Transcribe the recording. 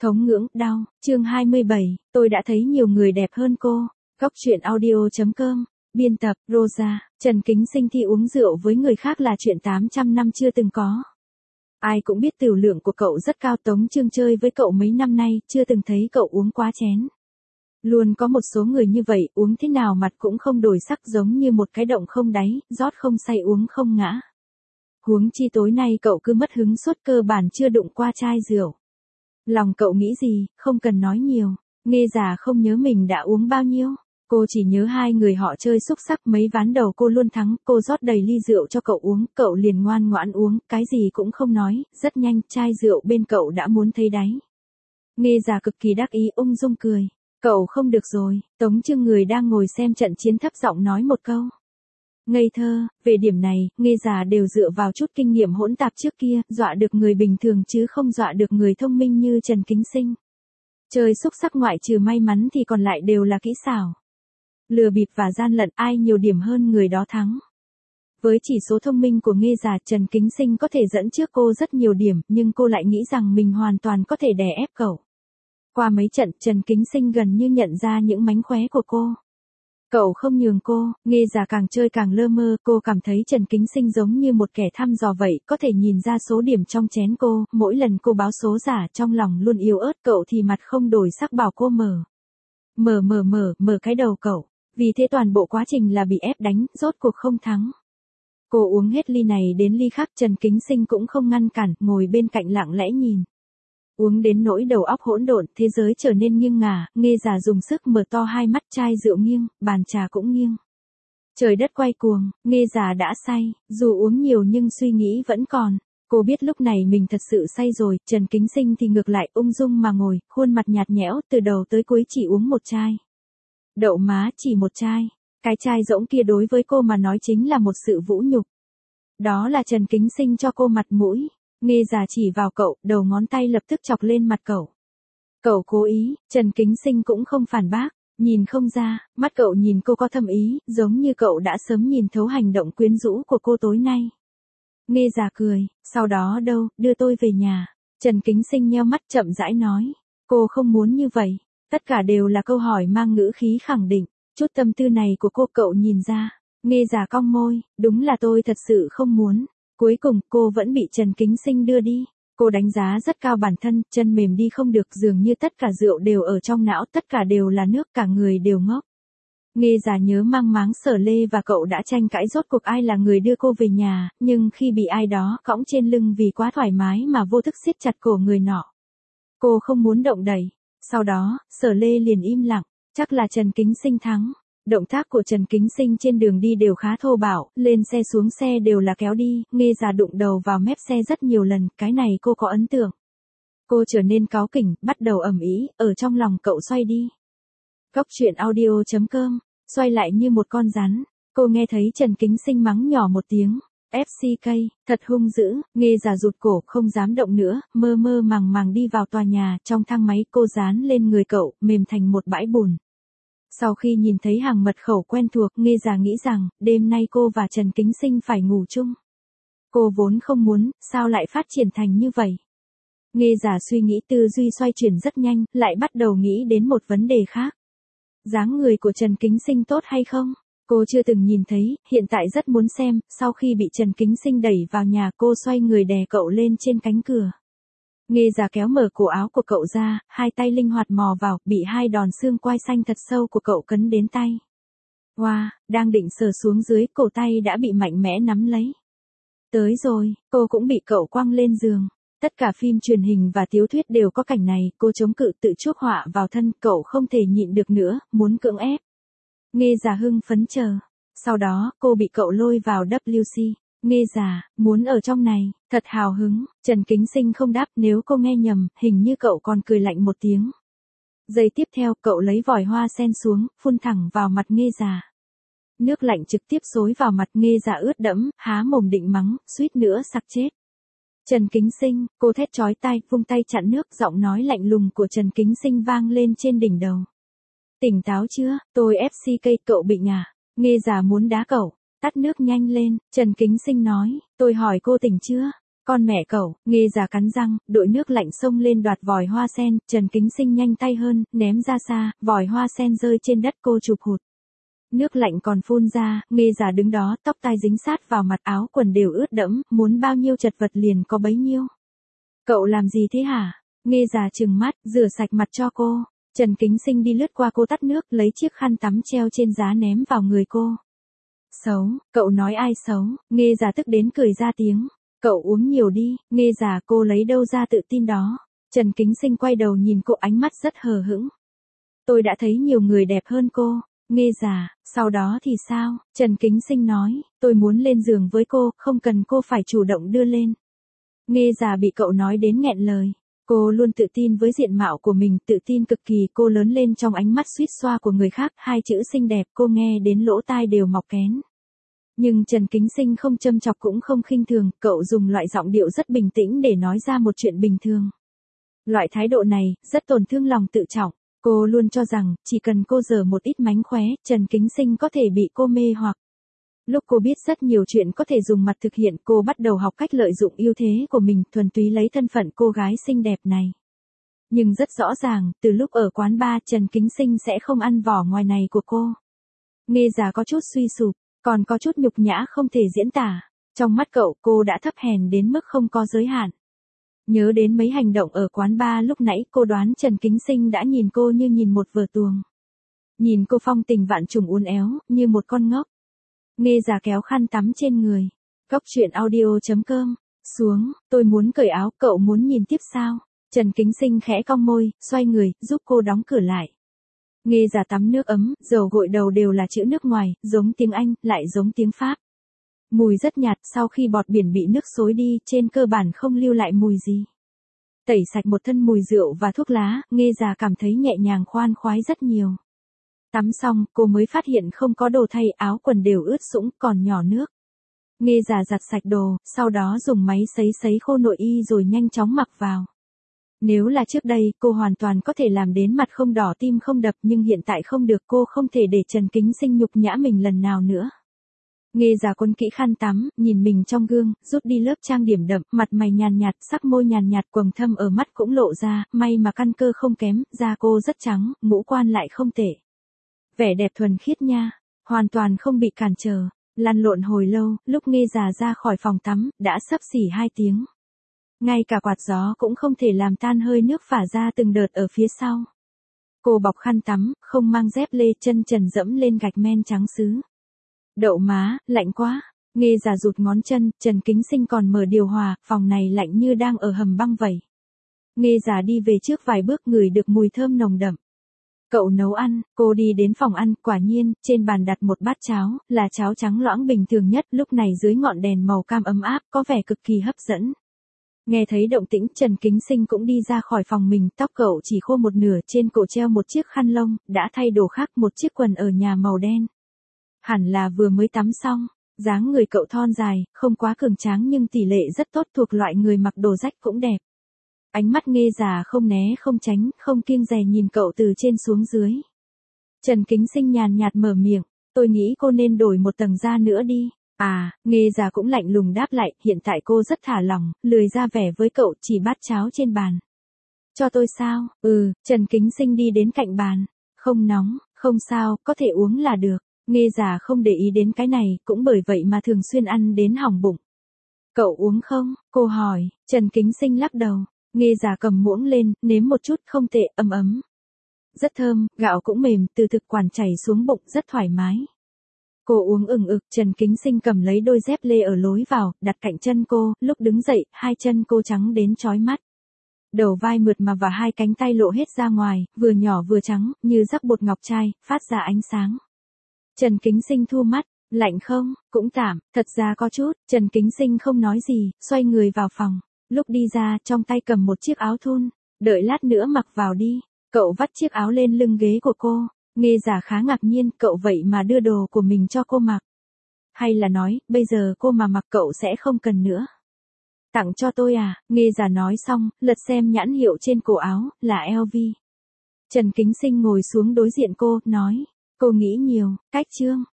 Thống ngưỡng, đau, chương 27, tôi đã thấy nhiều người đẹp hơn cô. Góc truyện audio.com, biên tập, Rosa, Trần Kính Sinh thi uống rượu với người khác là chuyện 800 năm chưa từng có. Ai cũng biết tửu lượng của cậu rất cao. Tống Chương chơi với cậu mấy năm nay, chưa từng thấy cậu uống quá chén. Luôn có một số người như vậy, uống thế nào mặt cũng không đổi sắc, giống như một cái động không đáy, rót không say uống không ngã. Huống chi tối nay cậu cứ mất hứng suốt, cơ bản chưa đụng qua chai rượu. Lòng cậu nghĩ gì, không cần nói nhiều. Nghe già không nhớ mình đã uống bao nhiêu. Cô chỉ nhớ hai người họ chơi xúc sắc, mấy ván đầu cô luôn thắng. Cô rót đầy ly rượu cho cậu uống, cậu liền ngoan ngoãn uống, cái gì cũng không nói. Rất nhanh, chai rượu bên cậu đã muốn thấy đáy. Nghe già cực kỳ đắc ý, ung dung cười. Cậu không được rồi. Tống Chương người đang ngồi xem trận chiến thấp giọng nói một câu. Ngây thơ, về điểm này, Nghe già đều dựa vào chút kinh nghiệm hỗn tạp trước kia, dọa được người bình thường chứ không dọa được người thông minh như Trần Kính Sinh. Chơi xúc sắc ngoại trừ may mắn thì còn lại đều là kỹ xảo. Lừa bịp và gian lận, ai nhiều điểm hơn người đó thắng. Với chỉ số thông minh của Nghe già, Trần Kính Sinh có thể dẫn trước cô rất nhiều điểm, nhưng cô lại nghĩ rằng mình hoàn toàn có thể đè ép cậu. Qua mấy trận, Trần Kính Sinh gần như nhận ra những mánh khóe của cô. Cậu không nhường cô, Nghe già càng chơi càng lơ mơ, cô cảm thấy Trần Kính Sinh giống như một kẻ thăm dò vậy, có thể nhìn ra số điểm trong chén cô, mỗi lần cô báo số giả trong lòng luôn yếu ớt, cậu thì mặt không đổi sắc bảo cô mở cái đầu cậu. Vì thế toàn bộ quá trình là bị ép đánh, rốt cuộc không thắng. Cô uống hết ly này đến ly khác, Trần Kính Sinh cũng không ngăn cản, ngồi bên cạnh lặng lẽ nhìn. Uống đến nỗi đầu óc hỗn độn, thế giới trở nên nghiêng ngả, Nghe già dùng sức mở to hai mắt, chai rượu nghiêng, bàn trà cũng nghiêng. Trời đất quay cuồng, Nghe già đã say, dù uống nhiều nhưng suy nghĩ vẫn còn. Cô biết lúc này mình thật sự say rồi, Trần Kính Sinh thì ngược lại ung dung mà ngồi, khuôn mặt nhạt nhẽo, từ đầu tới cuối chỉ uống một chai. Đậu má, chỉ một chai. Cái chai rỗng kia đối với cô mà nói chính là một sự vũ nhục. Đó là Trần Kính Sinh cho cô mặt mũi. Nghe già chỉ vào cậu, đầu ngón tay lập tức chọc lên mặt cậu. Cậu cố ý, Trần Kính Sinh cũng không phản bác, nhìn không ra, mắt cậu nhìn cô có thâm ý, giống như cậu đã sớm nhìn thấu hành động quyến rũ của cô tối nay. Nghe già cười, sau đó đâu, đưa tôi về nhà. Trần Kính Sinh nheo mắt chậm rãi nói, cô không muốn như vậy, tất cả đều là câu hỏi mang ngữ khí khẳng định, chút tâm tư này của cô cậu nhìn ra. Nghe già cong môi, đúng là tôi thật sự không muốn. Cuối cùng, cô vẫn bị Trần Kính Sinh đưa đi. Cô đánh giá rất cao bản thân, chân mềm đi không được, dường như tất cả rượu đều ở trong não, tất cả đều là nước, cả người đều ngốc. Nghe già nhớ mang máng Sở Lê và cậu đã tranh cãi rốt cuộc ai là người đưa cô về nhà, nhưng khi bị ai đó cõng trên lưng vì quá thoải mái mà vô thức siết chặt cổ người nọ. Cô không muốn động đậy. Sau đó, Sở Lê liền im lặng, chắc là Trần Kính Sinh thắng. Động tác của Trần Kính Sinh trên đường đi đều khá thô bạo, lên xe xuống xe đều là kéo đi, Nghe già đụng đầu vào mép xe rất nhiều lần, cái này cô có ấn tượng. Cô trở nên cáu kỉnh, bắt đầu ầm ĩ, ở trong lòng cậu xoay đi. Góc truyện audio.com, xoay lại như một con rắn, cô nghe thấy Trần Kính Sinh mắng nhỏ một tiếng, FCK, thật hung dữ, Nghe già rụt cổ, không dám động nữa, mơ mơ màng màng đi vào tòa nhà, trong thang máy cô dán lên người cậu, mềm thành một bãi bùn. Sau khi nhìn thấy hàng mật khẩu quen thuộc, Nghe già nghĩ rằng, đêm nay cô và Trần Kính Sinh phải ngủ chung. Cô vốn không muốn, sao lại phát triển thành như vậy? Nghe già suy nghĩ tư duy xoay chuyển rất nhanh, lại bắt đầu nghĩ đến một vấn đề khác. Dáng người của Trần Kính Sinh tốt hay không? Cô chưa từng nhìn thấy, hiện tại rất muốn xem, sau khi bị Trần Kính Sinh đẩy vào nhà cô xoay người đè cậu lên trên cánh cửa. Nghe già kéo mở cổ áo của cậu ra, hai tay linh hoạt mò vào, bị hai đòn xương quai xanh thật sâu của cậu cấn đến tay. Wow, đang định sờ xuống dưới, cổ tay đã bị mạnh mẽ nắm lấy. Tới rồi, cô cũng bị cậu quăng lên giường. Tất cả phim truyền hình và tiểu thuyết đều có cảnh này, cô chống cự tự chuốc họa vào thân, cậu không thể nhịn được nữa, muốn cưỡng ép. Nghe già hưng phấn chờ. Sau đó, cô bị cậu lôi vào WC. Nghe già, muốn ở trong này, thật hào hứng, Trần Kính Sinh không đáp, nếu cô nghe nhầm, hình như cậu còn cười lạnh một tiếng. Giây tiếp theo, cậu lấy vòi hoa sen xuống, phun thẳng vào mặt Nghe già. Nước lạnh trực tiếp xối vào mặt, Nghe già ướt đẫm, há mồm định mắng, suýt nữa sặc chết. Trần Kính Sinh, cô thét chói tai, vung tay chặn nước, giọng nói lạnh lùng của Trần Kính Sinh vang lên trên đỉnh đầu. Tỉnh táo chưa, tôi FCK, cậu bị ngả. Nghe già muốn đá cậu. Tắt nước nhanh lên, Trần Kính Sinh nói, tôi hỏi cô tỉnh chưa? Con mẹ cậu, Nghê già cắn răng, đội nước lạnh xông lên đoạt vòi hoa sen, Trần Kính Sinh nhanh tay hơn, ném ra xa, vòi hoa sen rơi trên đất cô chụp hụt. Nước lạnh còn phun ra, Nghê già đứng đó, tóc tai dính sát vào mặt, áo quần đều ướt đẫm, muốn bao nhiêu chật vật liền có bấy nhiêu. Cậu làm gì thế hả? Nghê già trừng mắt, rửa sạch mặt cho cô. Trần Kính Sinh đi lướt qua cô tắt nước, lấy chiếc khăn tắm treo trên giá ném vào người cô. Xấu, cậu nói ai xấu? Nghê già tức đến cười ra tiếng. Cậu uống nhiều đi, Nghê già, cô lấy đâu ra tự tin đó? Trần Kính Sinh quay đầu nhìn cô, ánh mắt rất hờ hững. Tôi đã thấy nhiều người đẹp hơn cô. Nghê già, sau đó thì sao? Trần Kính Sinh nói, tôi muốn lên giường với cô, không cần cô phải chủ động đưa lên. Nghê già bị cậu nói đến nghẹn lời. Cô luôn tự tin với diện mạo của mình, tự tin cực kỳ, cô lớn lên trong ánh mắt suýt xoa của người khác, hai chữ xinh đẹp cô nghe đến lỗ tai đều mọc kén. Nhưng Trần Kính Sinh không châm chọc cũng không khinh thường, cậu dùng loại giọng điệu rất bình tĩnh để nói ra một chuyện bình thường. Loại thái độ này, rất tổn thương lòng tự trọng. Cô luôn cho rằng, chỉ cần cô giở một ít mánh khóe, Trần Kính Sinh có thể bị cô mê hoặc. Lúc cô biết rất nhiều chuyện có thể dùng mặt thực hiện, cô bắt đầu học cách lợi dụng ưu thế của mình, thuần túy lấy thân phận cô gái xinh đẹp này. Nhưng rất rõ ràng, từ lúc ở quán bar, Trần Kính Sinh sẽ không ăn vỏ ngoài này của cô. Nghê già có chút suy sụp, còn có chút nhục nhã không thể diễn tả. Trong mắt cậu, cô đã thấp hèn đến mức không có giới hạn. Nhớ đến mấy hành động ở quán bar lúc nãy, cô đoán Trần Kính Sinh đã nhìn cô như nhìn một vở tuồng. Nhìn cô phong tình vạn trùng uốn éo, như một con ngốc. Nghê già kéo khăn tắm trên người. Góc truyện audio.com. Xuống, tôi muốn cởi áo, cậu muốn nhìn tiếp sao? Trần Kính Sinh khẽ cong môi, xoay người, giúp cô đóng cửa lại. Nghê già tắm nước ấm, dầu gội đầu đều là chữ nước ngoài, giống tiếng Anh, lại giống tiếng Pháp. Mùi rất nhạt, sau khi bọt biển bị nước xối đi, trên cơ bản không lưu lại mùi gì. Tẩy sạch một thân mùi rượu và thuốc lá, Nghê già cảm thấy nhẹ nhàng khoan khoái rất nhiều. Tắm xong, cô mới phát hiện không có đồ thay, áo quần đều ướt sũng, còn nhỏ nước. Nghê già giặt sạch đồ, sau đó dùng máy sấy khô nội y rồi nhanh chóng mặc vào. Nếu là trước đây, cô hoàn toàn có thể làm đến mặt không đỏ tim không đập, nhưng hiện tại không được, cô không thể để Trần Kính Sinh nhục nhã mình lần nào nữa. Nghê già quấn kỹ khăn tắm, nhìn mình trong gương, rút đi lớp trang điểm đậm, mặt mày nhàn nhạt, sắc môi nhàn nhạt, quầng thâm ở mắt cũng lộ ra, may mà căn cơ không kém, da cô rất trắng, ngũ quan lại không tệ. Vẻ đẹp thuần khiết nha, hoàn toàn không bị cản trở. Lăn lộn hồi lâu, lúc Nghê già ra khỏi phòng tắm, đã xấp xỉ 2 tiếng. Ngay cả quạt gió cũng không thể làm tan hơi nước phả ra từng đợt ở phía sau. Cô bọc khăn tắm, không mang dép lê, chân trần dẫm lên gạch men trắng sứ. Đậu má, lạnh quá. Nghê già rụt ngón chân, Trần Kính Sinh còn mở điều hòa, phòng này lạnh như đang ở hầm băng vậy. Nghê già đi về trước vài bước, ngửi được mùi thơm nồng đậm. Cậu nấu ăn, cô đi đến phòng ăn, quả nhiên, trên bàn đặt một bát cháo, là cháo trắng loãng bình thường nhất, lúc này dưới ngọn đèn màu cam ấm áp, có vẻ cực kỳ hấp dẫn. Nghe thấy động tĩnh, Trần Kính Sinh cũng đi ra khỏi phòng mình, tóc cậu chỉ khô một nửa, trên cổ treo một chiếc khăn lông, đã thay đồ khác, một chiếc quần ở nhà màu đen. Hẳn là vừa mới tắm xong, dáng người cậu thon dài, không quá cường tráng nhưng tỷ lệ rất tốt, thuộc loại người mặc đồ rách cũng đẹp. Ánh mắt Nghê già không né không tránh, không kiêng dè nhìn cậu từ trên xuống dưới. Trần Kính Sinh nhàn nhạt mở miệng, tôi nghĩ cô nên đổi một tầng da nữa đi. À, Nghê già cũng lạnh lùng đáp lại, hiện tại cô rất thả lỏng, lười ra vẻ với cậu, chỉ bát cháo trên bàn. Cho tôi sao? Trần Kính Sinh đi đến cạnh bàn. Không nóng, không sao, có thể uống là được. Nghê già không để ý đến cái này, cũng bởi vậy mà thường xuyên ăn đến hỏng bụng. Cậu uống không? Cô hỏi. Trần Kính Sinh lắc đầu. Nghê già cầm muỗng lên, nếm một chút, không tệ, ấm ấm. Rất thơm, gạo cũng mềm, từ thực quản chảy xuống bụng, rất thoải mái. Cô uống ừng ực, Trần Kính Sinh cầm lấy đôi dép lê ở lối vào, đặt cạnh chân cô, lúc đứng dậy, hai chân cô trắng đến chói mắt. Đầu vai mượt mà và hai cánh tay lộ hết ra ngoài, vừa nhỏ vừa trắng, như rắc bột ngọc trai, phát ra ánh sáng. Trần Kính Sinh thu mắt, lạnh không, cũng tạm, thật ra có chút, Trần Kính Sinh không nói gì, xoay người vào phòng. Lúc đi ra, trong tay cầm một chiếc áo thun, đợi lát nữa mặc vào đi. Cậu vắt chiếc áo lên lưng ghế của cô. Nghê già khá ngạc nhiên, cậu vậy mà đưa đồ của mình cho cô mặc. Hay là nói, bây giờ cô mà mặc cậu sẽ không cần nữa. Tặng cho tôi à? Nghê già nói xong, lật xem nhãn hiệu trên cổ áo, là LV. Trần Kính Sinh ngồi xuống đối diện cô, nói, cô nghĩ nhiều, cách chương.